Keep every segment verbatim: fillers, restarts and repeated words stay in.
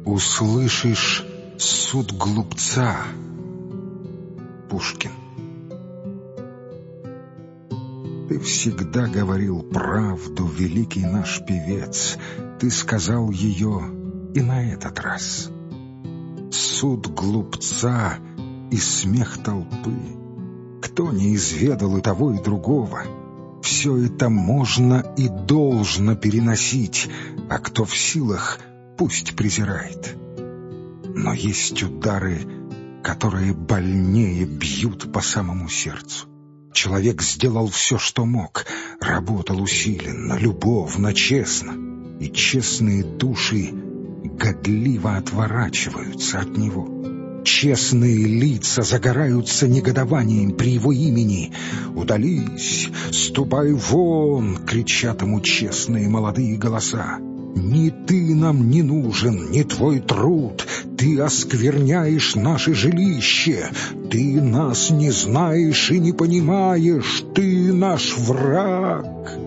услышишь суд глупца. Пушкин. Ты всегда говорил правду, великий наш певец. Ты сказал ее и на этот раз. Суд глупца и смех толпы. Кто не изведал и того, и другого? Все это можно и должно переносить, а кто в силах, пусть презирает. Но есть удары, которые больнее бьют по самому сердцу. Человек сделал все, что мог, работал усиленно, любовно, честно, и честные души годливо отворачиваются от него. Честные лица загораются негодованием при его имени. «Удались! Ступай вон!» — кричат ему честные молодые голоса. «Ни ты нам не нужен, ни твой труд. Ты оскверняешь наше жилище. Ты нас не знаешь и не понимаешь. Ты наш враг».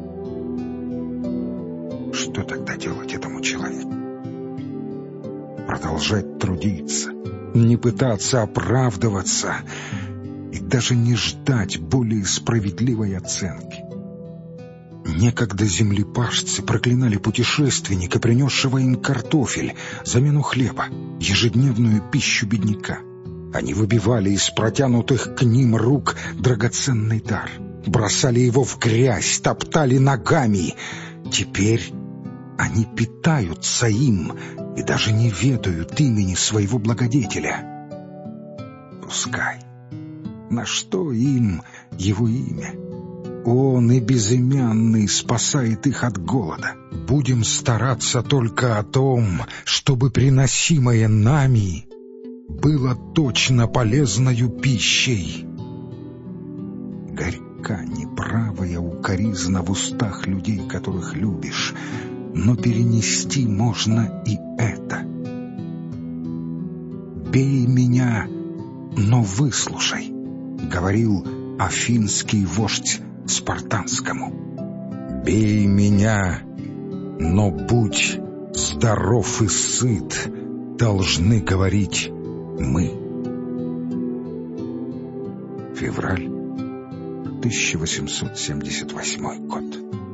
Что тогда делать этому человеку? Продолжать трудиться, не пытаться оправдываться и даже не ждать более справедливой оценки. Некогда землепашцы проклинали путешественника, принесшего им картофель, замену хлеба, ежедневную пищу бедняка. Они выбивали из протянутых к ним рук драгоценный дар, бросали его в грязь, топтали ногами. Теперь они питаются им и даже не ведают имени своего благодетеля. Пускай. На что им его имя? Он и безымянный спасает их от голода. Будем стараться только о том, чтобы приносимое нами было точно полезною пищей. Горька неправая укоризна в устах людей, которых любишь, но перенести можно и это. «Бей меня, но выслушай», — говорил афинский вождь спартанскому. «Бей меня, но будь здоров и сыт», должны говорить мы. Февраль тысяча восемьсот семьдесят восьмой год.